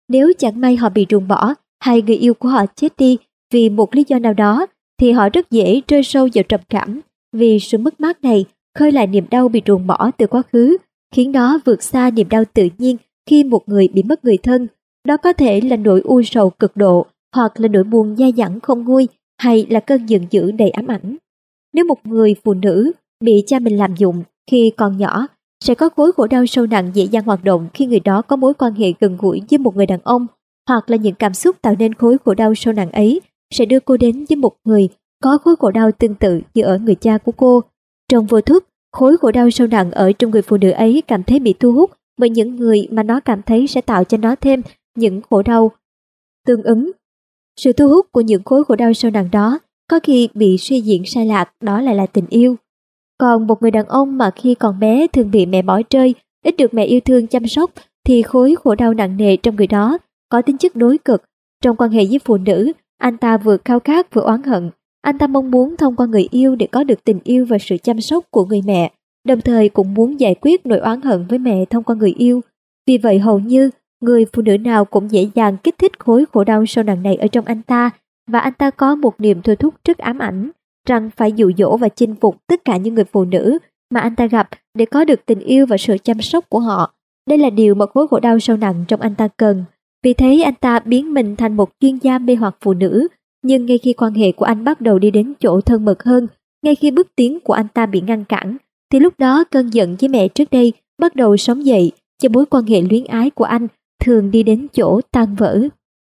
Nếu chẳng may họ bị ruồng bỏ hay người yêu của họ chết đi vì một lý do nào đó, thì họ rất dễ rơi sâu vào trầm cảm, vì sự mất mát này khơi lại niềm đau bị ruồng bỏ từ quá khứ, khiến nó vượt xa niềm đau tự nhiên khi một người bị mất người thân. Đó có thể là nỗi u sầu cực độ, hoặc là nỗi buồn dai dẳng không nguôi, hay là cơn giận dữ đầy ám ảnh. Nếu một người phụ nữ bị cha mình lạm dụng khi còn nhỏ, sẽ có khối khổ đau sâu nặng dễ dàng hoạt động khi người đó có mối quan hệ gần gũi với một người đàn ông, hoặc là những cảm xúc tạo nên khối khổ đau sâu nặng ấy sẽ đưa cô đến với một người có khối khổ đau tương tự như ở người cha của cô. Trong vô thức, khối khổ đau sâu nặng ở trong người phụ nữ ấy cảm thấy bị thu hút bởi những người mà nó cảm thấy sẽ tạo cho nó thêm những khổ đau tương ứng. Sự thu hút của những khối khổ đau sâu nặng đó có khi bị suy diễn sai lạc, đó lại là tình yêu. Còn một người đàn ông mà khi còn bé thường bị mẹ bỏ rơi, ít được mẹ yêu thương chăm sóc, thì khối khổ đau nặng nề trong người đó có tính chất đối cực. Trong quan hệ với phụ nữ, anh ta vừa khao khát vừa oán hận. Anh ta mong muốn thông qua người yêu để có được tình yêu và sự chăm sóc của người mẹ, đồng thời cũng muốn giải quyết nỗi oán hận với mẹ thông qua người yêu. Vì vậy hầu như người phụ nữ nào cũng dễ dàng kích thích khối khổ đau sâu nặng này ở trong anh ta, và anh ta có một niềm thôi thúc rất ám ảnh rằng phải dụ dỗ và chinh phục tất cả những người phụ nữ mà anh ta gặp để có được tình yêu và sự chăm sóc của họ. Đây là điều mà khối khổ đau sâu nặng trong anh ta cần. Vì thế anh ta biến mình thành một chuyên gia mê hoặc phụ nữ. Nhưng ngay khi quan hệ của anh bắt đầu đi đến chỗ thân mật hơn, ngay khi bước tiến của anh ta bị ngăn cản, thì lúc đó cơn giận với mẹ trước đây bắt đầu sống dậy, cho mối quan hệ luyến ái của anh thường đi đến chỗ tan vỡ.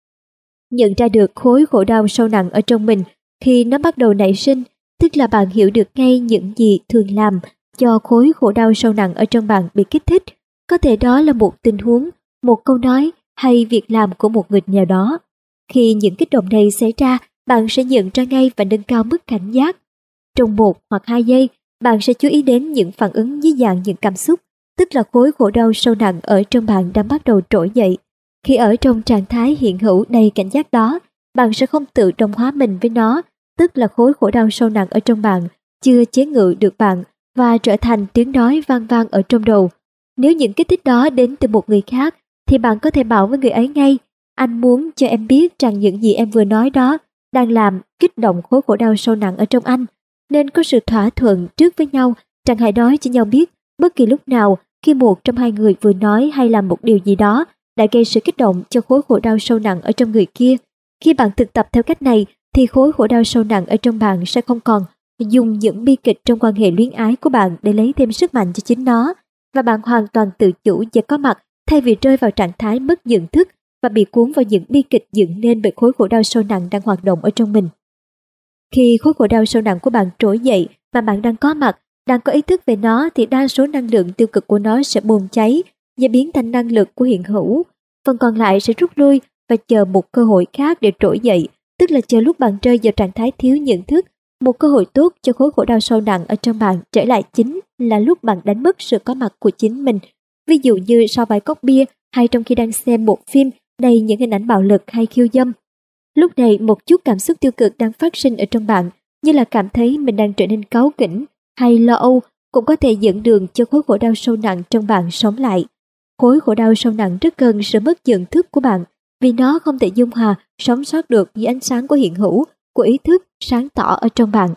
Nhận ra được khối khổ đau sâu nặng ở trong mình khi nó bắt đầu nảy sinh, tức là bạn hiểu được ngay những gì thường làm cho khối khổ đau sâu nặng ở trong bạn bị kích thích. Có thể đó là một tình huống, một câu nói hay việc làm của một người nào đó. Khi những kích động này xảy ra, bạn sẽ nhận ra ngay và nâng cao mức cảnh giác. Trong 1 hoặc 2 giây, bạn sẽ chú ý đến những phản ứng dưới dạng những cảm xúc, tức là khối khổ đau sâu nặng ở trong bạn đang bắt đầu trỗi dậy. Khi ở trong trạng thái hiện hữu đầy cảnh giác đó, bạn sẽ không tự đồng hóa mình với nó, tức là khối khổ đau sâu nặng ở trong bạn chưa chế ngự được bạn và trở thành tiếng nói vang vang ở trong đầu. Nếu những kích thích đó đến từ một người khác, thì bạn có thể bảo với người ấy ngay: anh muốn cho em biết rằng những gì em vừa nói đó đang làm kích động khối khổ đau sâu nặng ở trong anh. Nên có sự thỏa thuận trước với nhau rằng hãy nói cho nhau biết bất kỳ lúc nào khi một trong hai người vừa nói hay làm một điều gì đó đã gây sự kích động cho khối khổ đau sâu nặng ở trong người kia. Khi bạn thực tập theo cách này, thì khối khổ đau sâu nặng ở trong bạn sẽ không còn dùng những bi kịch trong quan hệ luyến ái của bạn để lấy thêm sức mạnh cho chính nó, và bạn hoàn toàn tự chủ và có mặt thay vì rơi vào trạng thái mất nhận thức và bị cuốn vào những bi kịch dựng nên bởi khối khổ đau sâu nặng đang hoạt động ở trong mình. Khi khối khổ đau sâu nặng của bạn trỗi dậy mà bạn đang có mặt, đang có ý thức về nó, thì đa số năng lượng tiêu cực của nó sẽ bùng cháy và biến thành năng lực của hiện hữu. Phần còn lại sẽ rút lui và chờ một cơ hội khác để trỗi dậy, tức là chờ lúc bạn rơi vào trạng thái thiếu nhận thức. Một cơ hội tốt cho khối khổ đau sâu nặng ở trong bạn trở lại chính là lúc bạn đánh mất sự có mặt của chính mình. Ví dụ như sau vài cốc bia, hay trong khi đang xem một phim đầy những hình ảnh bạo lực hay khiêu dâm. Lúc này một chút cảm xúc tiêu cực đang phát sinh ở trong bạn, như là cảm thấy mình đang trở nên cáu kỉnh hay lo âu, cũng có thể dẫn đường cho khối khổ đau sâu nặng trong bạn sống lại. Khối khổ đau sâu nặng rất cần sự mất nhận thức của bạn, vì nó không thể dung hòa, sống sót được dưới ánh sáng của hiện hữu, của ý thức sáng tỏ ở trong bạn.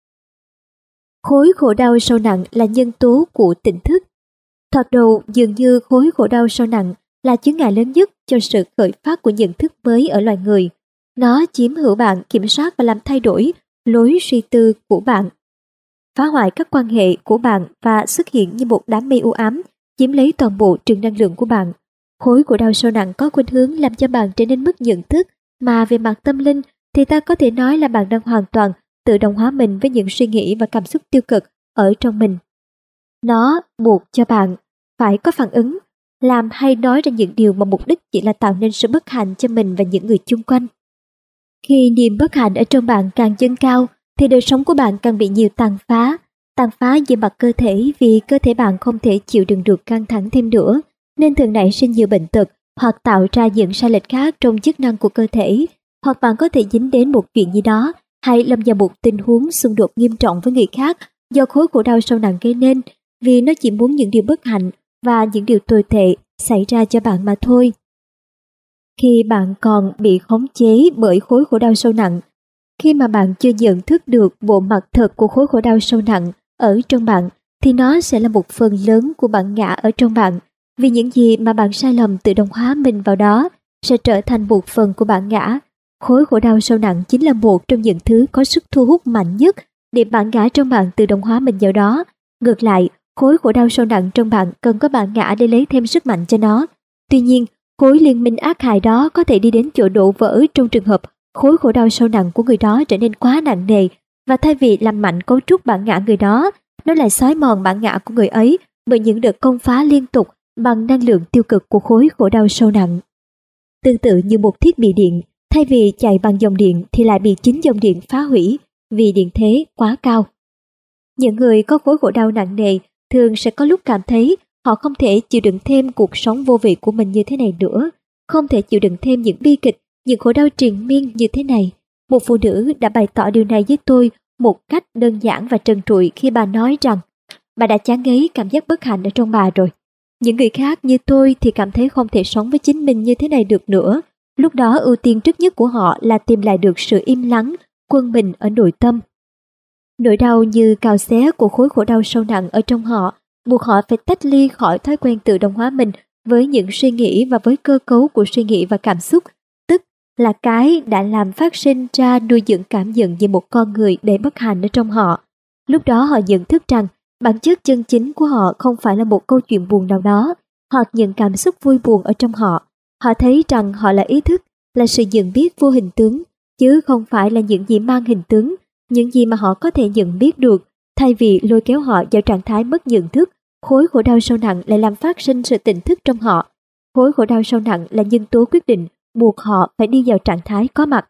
Khối khổ đau sâu nặng là nhân tố của tỉnh thức. Thoạt đầu dường như khối khổ đau sâu nặng là chướng ngại lớn nhất cho sự khởi phát của nhận thức mới ở loài người. Nó chiếm hữu bạn, kiểm soát và làm thay đổi lối suy tư của bạn, phá hoại các quan hệ của bạn và xuất hiện như một đám mây u ám, chiếm lấy toàn bộ trường năng lượng của bạn. Khối khổ đau sâu nặng có khuynh hướng làm cho bạn trở nên mất nhận thức, mà về mặt tâm linh thì ta có thể nói là bạn đang hoàn toàn tự đồng hóa mình với những suy nghĩ và cảm xúc tiêu cực ở trong mình. Nó buộc cho bạn phải có phản ứng, làm hay nói ra những điều mà mục đích chỉ là tạo nên sự bất hạnh cho mình và những người chung quanh. Khi niềm bất hạnh ở trong bạn càng dâng cao, thì đời sống của bạn càng bị nhiều tàn phá về mặt cơ thể, vì cơ thể bạn không thể chịu đựng được căng thẳng thêm nữa, nên thường nảy sinh nhiều bệnh tật hoặc tạo ra những sai lệch khác trong chức năng của cơ thể, hoặc bạn có thể dính đến một chuyện gì đó hay lâm vào một tình huống xung đột nghiêm trọng với người khác do khối khổ đau sâu nặng gây nên, vì nó chỉ muốn những điều bất hạnh và những điều tồi tệ xảy ra cho bạn mà thôi. khi bạn còn bị khống chế bởi khối khổ đau sâu nặng. Khi mà bạn chưa nhận thức được bộ mặt thật của khối khổ đau sâu nặng ở trong bạn, thì nó sẽ là một phần lớn của bản ngã ở trong bạn. Vì những gì mà bạn sai lầm tự động hóa mình vào đó sẽ trở thành một phần của bản ngã. Khối khổ đau sâu nặng chính là một trong những thứ có sức thu hút mạnh nhất để bản ngã trong bạn tự động hóa mình vào đó. Ngược lại, khối khổ đau sâu nặng trong bạn cần có bản ngã để lấy thêm sức mạnh cho nó. Tuy nhiên, khối liên minh ác hại đó có thể đi đến chỗ đổ vỡ trong trường hợp khối khổ đau sâu nặng của người đó trở nên quá nặng nề, và thay vì làm mạnh cấu trúc bản ngã người đó, nó lại xói mòn bản ngã của người ấy bởi những đợt công phá liên tục bằng năng lượng tiêu cực của khối khổ đau sâu nặng. Tương tự như một thiết bị điện, thay vì chạy bằng dòng điện thì lại bị chính dòng điện phá hủy vì điện thế quá cao. Những người có khối khổ đau nặng nề thường sẽ có lúc cảm thấy họ không thể chịu đựng thêm cuộc sống vô vị của mình như thế này nữa, không thể chịu đựng thêm những bi kịch, những khổ đau triền miên như thế này. Một phụ nữ đã bày tỏ điều này với tôi một cách đơn giản và trần trụi khi bà nói rằng bà đã chán ngấy cảm giác bất hạnh ở trong bà rồi. Những người khác như tôi thì cảm thấy không thể sống với chính mình như thế này được nữa. Lúc đó ưu tiên trước nhất của họ là tìm lại được sự im lắng, quân bình ở nội tâm. Nỗi đau như cào xé của khối khổ đau sâu nặng ở trong họ buộc họ phải tách ly khỏi thói quen tự động hóa mình với những suy nghĩ và với cơ cấu của suy nghĩ và cảm xúc, tức là cái đã làm phát sinh ra nuôi dưỡng cảm nhận về một con người đầy bất hạnh ở trong họ. Lúc đó họ nhận thức rằng bản chất chân chính của họ không phải là một câu chuyện buồn nào đó, hoặc những cảm xúc vui buồn ở trong họ. Họ thấy rằng họ là ý thức, là sự nhận biết vô hình tướng, chứ không phải là những gì mang hình tướng, những gì mà họ có thể nhận biết được. Thay vì lôi kéo họ vào trạng thái mất nhận thức, khối khổ đau sâu nặng lại làm phát sinh sự tỉnh thức trong họ. Khối khổ đau sâu nặng là nhân tố quyết định buộc họ phải đi vào trạng thái có mặt.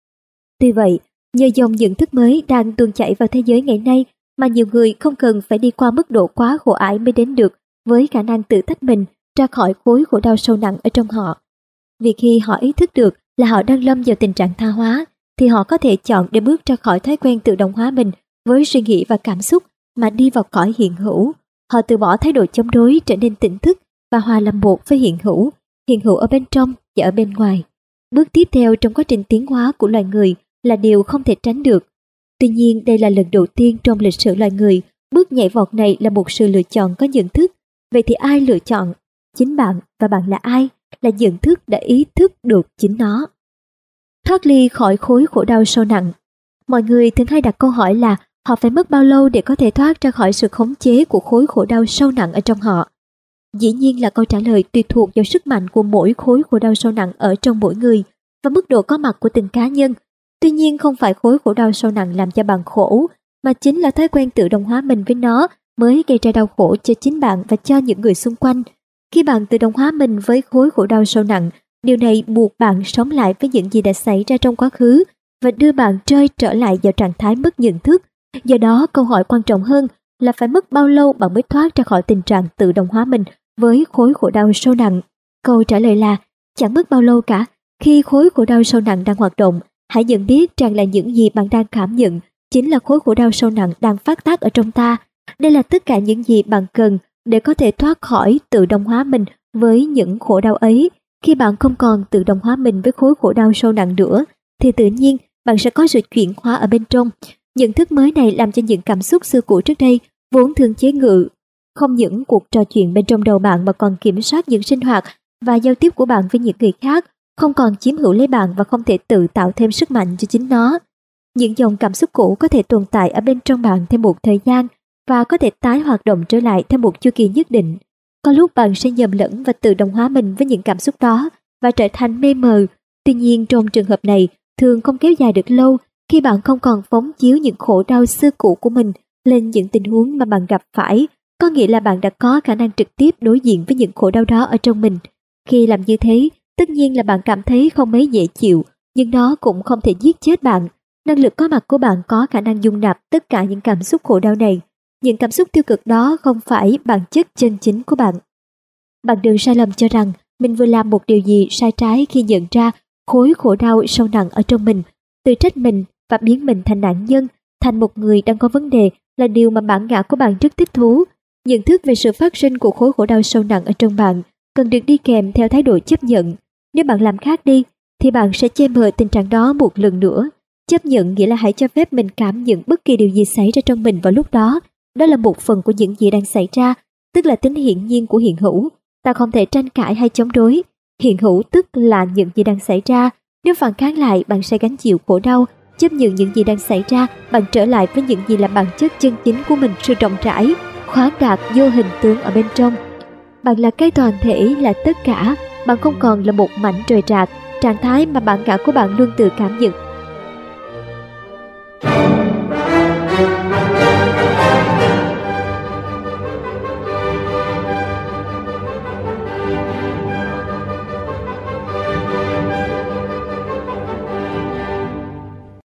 Tuy vậy, nhờ dòng nhận thức mới đang tuôn chảy vào thế giới ngày nay mà nhiều người không cần phải đi qua mức độ quá khổ ải mới đến được với khả năng tự tách mình ra khỏi khối khổ đau sâu nặng ở trong họ. Vì khi họ ý thức được là họ đang lâm vào tình trạng tha hóa, thì họ có thể chọn để bước ra khỏi thói quen tự động hóa mình với suy nghĩ và cảm xúc mà đi vào cõi hiện hữu. Họ từ bỏ thái độ chống đối, trở nên tỉnh thức và hòa làm một với hiện hữu ở bên trong và ở bên ngoài. Bước tiếp theo trong quá trình tiến hóa của loài người là điều không thể tránh được. Tuy nhiên, đây là lần đầu tiên trong lịch sử loài người, bước nhảy vọt này là một sự lựa chọn có nhận thức. Vậy thì ai lựa chọn? Chính bạn, và bạn là ai? Là nhận thức đã ý thức được chính nó. Thoát ly khỏi khối khổ đau sâu nặng. Mọi người thường hay đặt câu hỏi là họ phải mất bao lâu để có thể thoát ra khỏi sự khống chế của khối khổ đau sâu nặng ở trong họ. Dĩ nhiên là câu trả lời tùy thuộc vào sức mạnh của mỗi khối khổ đau sâu nặng ở trong mỗi người và mức độ có mặt của từng cá nhân. Tuy nhiên, không phải khối khổ đau sâu nặng làm cho bạn khổ, mà chính là thói quen tự động hóa mình với nó mới gây ra đau khổ cho chính bạn và cho những người xung quanh. Khi bạn tự động hóa mình với khối khổ đau sâu nặng, điều này buộc bạn sống lại với những gì đã xảy ra trong quá khứ và đưa bạn rơi trở lại vào trạng thái mất nhận thức. Do đó, câu hỏi quan trọng hơn là phải mất bao lâu bạn mới thoát ra khỏi tình trạng tự động hóa mình với khối khổ đau sâu nặng. Câu trả lời là chẳng mất bao lâu cả. Khi khối khổ đau sâu nặng đang hoạt động, hãy nhận biết rằng là những gì bạn đang cảm nhận chính là khối khổ đau sâu nặng đang phát tác ở trong ta. Đây là tất cả những gì bạn cần để có thể thoát khỏi tự động hóa mình với những khổ đau ấy. Khi bạn không còn tự động hóa mình với khối khổ đau sâu nặng nữa, thì tự nhiên bạn sẽ có sự chuyển hóa ở bên trong. Nhận thức mới này làm cho những cảm xúc xưa cũ trước đây vốn thường chế ngự không những cuộc trò chuyện bên trong đầu bạn mà còn kiểm soát những sinh hoạt và giao tiếp của bạn với những người khác, không còn chiếm hữu lấy bạn và không thể tự tạo thêm sức mạnh cho chính nó. Những dòng cảm xúc cũ có thể tồn tại ở bên trong bạn thêm một thời gian và có thể tái hoạt động trở lại theo một chu kỳ nhất định. Có lúc bạn sẽ nhầm lẫn và tự động hóa mình với những cảm xúc đó và trở thành mê mờ. Tuy nhiên, trong trường hợp này thường không kéo dài được lâu khi bạn không còn phóng chiếu những khổ đau xưa cũ của mình lên những tình huống mà bạn gặp phải, có nghĩa là bạn đã có khả năng trực tiếp đối diện với những khổ đau đó ở trong mình. Khi làm như thế, tất nhiên là bạn cảm thấy không mấy dễ chịu, nhưng nó cũng không thể giết chết bạn. Năng lực có mặt của bạn có khả năng dung nạp tất cả những cảm xúc khổ đau này. Những cảm xúc tiêu cực đó không phải bản chất chân chính của bạn. Bạn đừng sai lầm cho rằng mình vừa làm một điều gì sai trái khi nhận ra khối khổ đau sâu nặng ở trong mình, tự trách mình và biến mình thành nạn nhân, thành một người đang có vấn đề là điều mà bản ngã của bạn rất thích thú. Nhận thức về sự phát sinh của khối khổ đau sâu nặng ở trong bạn cần được đi kèm theo thái độ chấp nhận. Nếu bạn làm khác đi, thì bạn sẽ che mờ tình trạng đó một lần nữa. Chấp nhận nghĩa là hãy cho phép mình cảm nhận bất kỳ điều gì xảy ra trong mình vào lúc đó. Đó là một phần của những gì đang xảy ra, tức là tính hiển nhiên của hiện hữu. Ta không thể tranh cãi hay chống đối. Hiện hữu tức là những gì đang xảy ra. Nếu phản kháng lại, bạn sẽ gánh chịu khổ đau. Chấp nhận những gì đang xảy ra, bạn trở lại với những gì là bản chất chân chính của mình, sự rộng rãi, khoáng đạt, vô hình tướng ở bên trong. Bạn là cái toàn thể, là tất cả. Bạn không còn là một mảnh trời rạc. Trạng thái mà bản ngã của bạn luôn tự cảm nhận